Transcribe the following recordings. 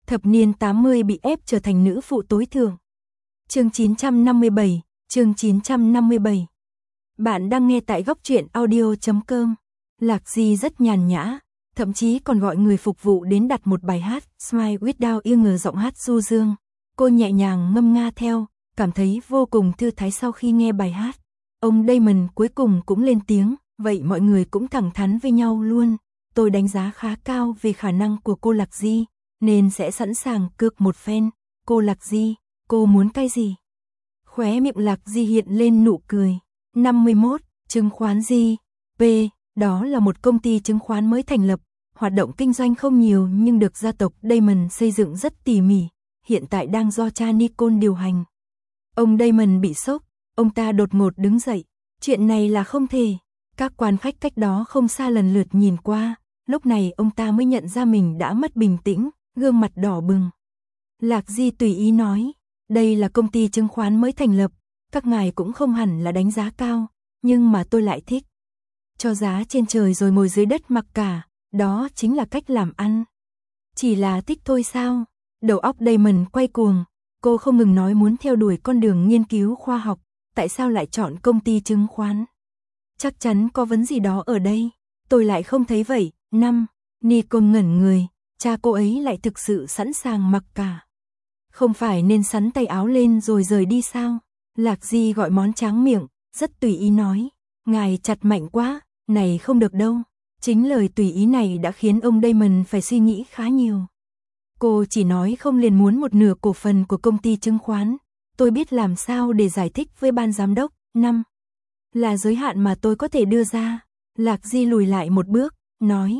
Thập niên 80 bị ép trở thành nữ phụ tối thượng. Chương 957. Bạn đang nghe tại góc truyện audio.com. Lạc Di rất nhàn nhã, thậm chí còn gọi người phục vụ đến đặt một bài hát Smile Without You, giọng hát du dương. Cô nhẹ nhàng ngâm nga theo, cảm thấy vô cùng thư thái sau khi nghe bài hát. Ông Damon cuối cùng cũng lên tiếng, vậy mọi người cũng thẳng thắn với nhau luôn. Tôi đánh giá khá cao về khả năng của cô Lạc Di, nên sẽ sẵn sàng cược một phen. Cô Lạc Di, cô muốn cái gì? Khóe miệng Lạc Di hiện lên nụ cười. 51, chứng khoán P, đó là một công ty chứng khoán mới thành lập, hoạt động kinh doanh không nhiều nhưng được gia tộc Damon xây dựng rất tỉ mỉ, hiện tại đang do cha Nicole điều hành. Ông Damon bị sốc, ông ta đột ngột đứng dậy, chuyện này là không thể. Các quan khách cách đó không xa lần lượt nhìn qua, lúc này ông ta mới nhận ra mình đã mất bình tĩnh, gương mặt đỏ bừng. Lạc Di tùy ý nói, đây là công ty chứng khoán mới thành lập, các ngài cũng không hẳn là đánh giá cao, nhưng mà tôi lại thích. Cho giá trên trời rồi ngồi dưới đất mặc cả, đó chính là cách làm ăn. Chỉ là thích thôi sao? Đầu óc Damon quay cuồng, cô không ngừng nói muốn theo đuổi con đường nghiên cứu khoa học, tại sao lại chọn công ty chứng khoán? Chắc chắn có vấn gì đó ở đây, tôi lại không thấy vậy. Nicole ngẩn người, cha cô ấy lại thực sự sẵn sàng mặc cả. Không phải nên xắn tay áo lên rồi rời đi sao? Lạc Di gọi món tráng miệng, rất tùy ý nói, ngài chặt mạnh quá, này không được đâu. Chính lời tùy ý này đã khiến ông Damon phải suy nghĩ khá nhiều. Cô chỉ nói không liền muốn một nửa cổ phần của công ty chứng khoán, tôi biết làm sao để giải thích với ban giám đốc. 5 là giới hạn mà tôi có thể đưa ra. Lạc Di lùi lại một bước, nói,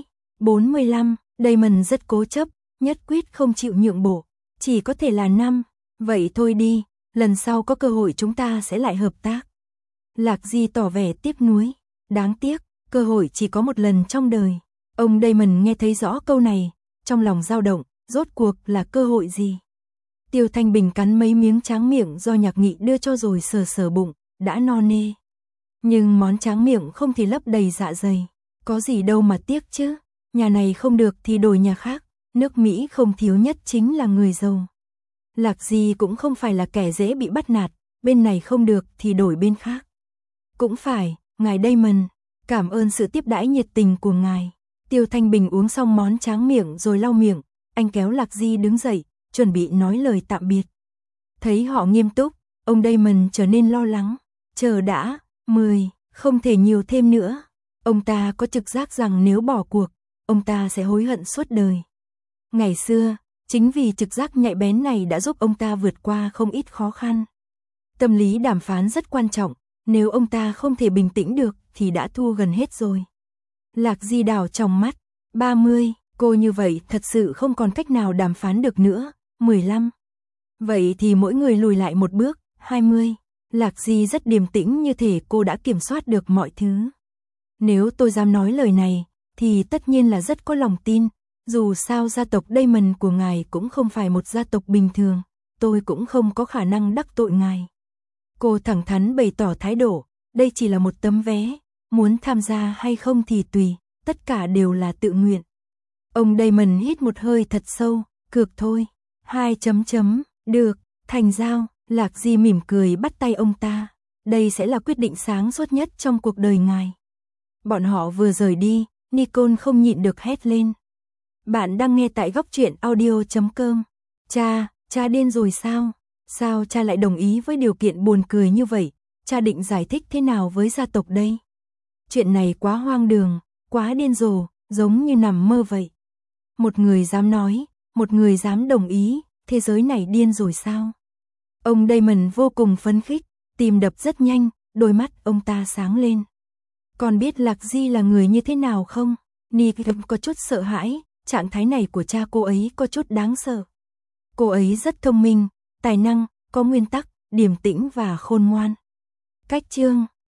45, Damon rất cố chấp, nhất quyết không chịu nhượng bộ, chỉ có thể là 5, vậy thôi đi, lần sau có cơ hội chúng ta sẽ lại hợp tác. Lạc Di tỏ vẻ tiếc nuối, đáng tiếc, cơ hội chỉ có một lần trong đời. Ông Damon nghe thấy rõ câu này, trong lòng dao động, rốt cuộc là cơ hội gì? Tiêu Thanh Bình cắn mấy miếng tráng miệng do Nhạc Nghị đưa cho rồi sờ sờ bụng, đã no nê. Nhưng món tráng miệng không thì lấp đầy dạ dày, có gì đâu mà tiếc chứ, nhà này không được thì đổi nhà khác, nước Mỹ không thiếu nhất chính là người giàu. Lạc Di cũng không phải là kẻ dễ bị bắt nạt, bên này không được thì đổi bên khác. Cũng phải, ngài Damon, cảm ơn sự tiếp đãi nhiệt tình của ngài. Tiêu Thanh Bình uống xong món tráng miệng rồi lau miệng, anh kéo Lạc Di đứng dậy, chuẩn bị nói lời tạm biệt. Thấy họ nghiêm túc, ông Damon trở nên lo lắng, chờ đã, 10, không thể nhiều thêm nữa. Ông ta có trực giác rằng nếu bỏ cuộc, ông ta sẽ hối hận suốt đời. Ngày xưa, chính vì trực giác nhạy bén này đã giúp ông ta vượt qua không ít khó khăn. Tâm lý đàm phán rất quan trọng, nếu ông ta không thể bình tĩnh được thì đã thua gần hết rồi. Lạc Di đảo trong mắt, 30, cô như vậy thật sự không còn cách nào đàm phán được nữa. 15, vậy thì mỗi người lùi lại một bước. 20, Lạc Di rất điềm tĩnh như thể cô đã kiểm soát được mọi thứ. Nếu tôi dám nói lời này, thì tất nhiên là rất có lòng tin, dù sao gia tộc Damon của ngài cũng không phải một gia tộc bình thường, tôi cũng không có khả năng đắc tội ngài. Cô thẳng thắn bày tỏ thái độ, đây chỉ là một tấm vé, muốn tham gia hay không thì tùy, tất cả đều là tự nguyện. Ông Damon hít một hơi thật sâu, cược thôi. 2 được, thành giao. Lạc Di mỉm cười bắt tay ông ta, đây sẽ là quyết định sáng suốt nhất trong cuộc đời ngài. Bọn họ vừa rời đi, Nicole không nhịn được hét lên. Bạn đang nghe tại góc truyện audio.com. Cha điên rồi sao? Sao cha lại đồng ý với điều kiện buồn cười như vậy? Cha định giải thích thế nào với gia tộc đây? Chuyện này quá hoang đường, quá điên rồ, giống như nằm mơ vậy. Một người dám nói, một người dám đồng ý, thế giới này điên rồi sao? Ông Damon vô cùng phấn khích, tim đập rất nhanh, đôi mắt ông ta sáng lên. Còn biết Lạc Di là người như thế nào không? Nicole có chút sợ hãi, trạng thái này của cha cô ấy có chút đáng sợ. Cô ấy rất thông minh, tài năng, có nguyên tắc, điềm tĩnh và khôn ngoan. Cách chương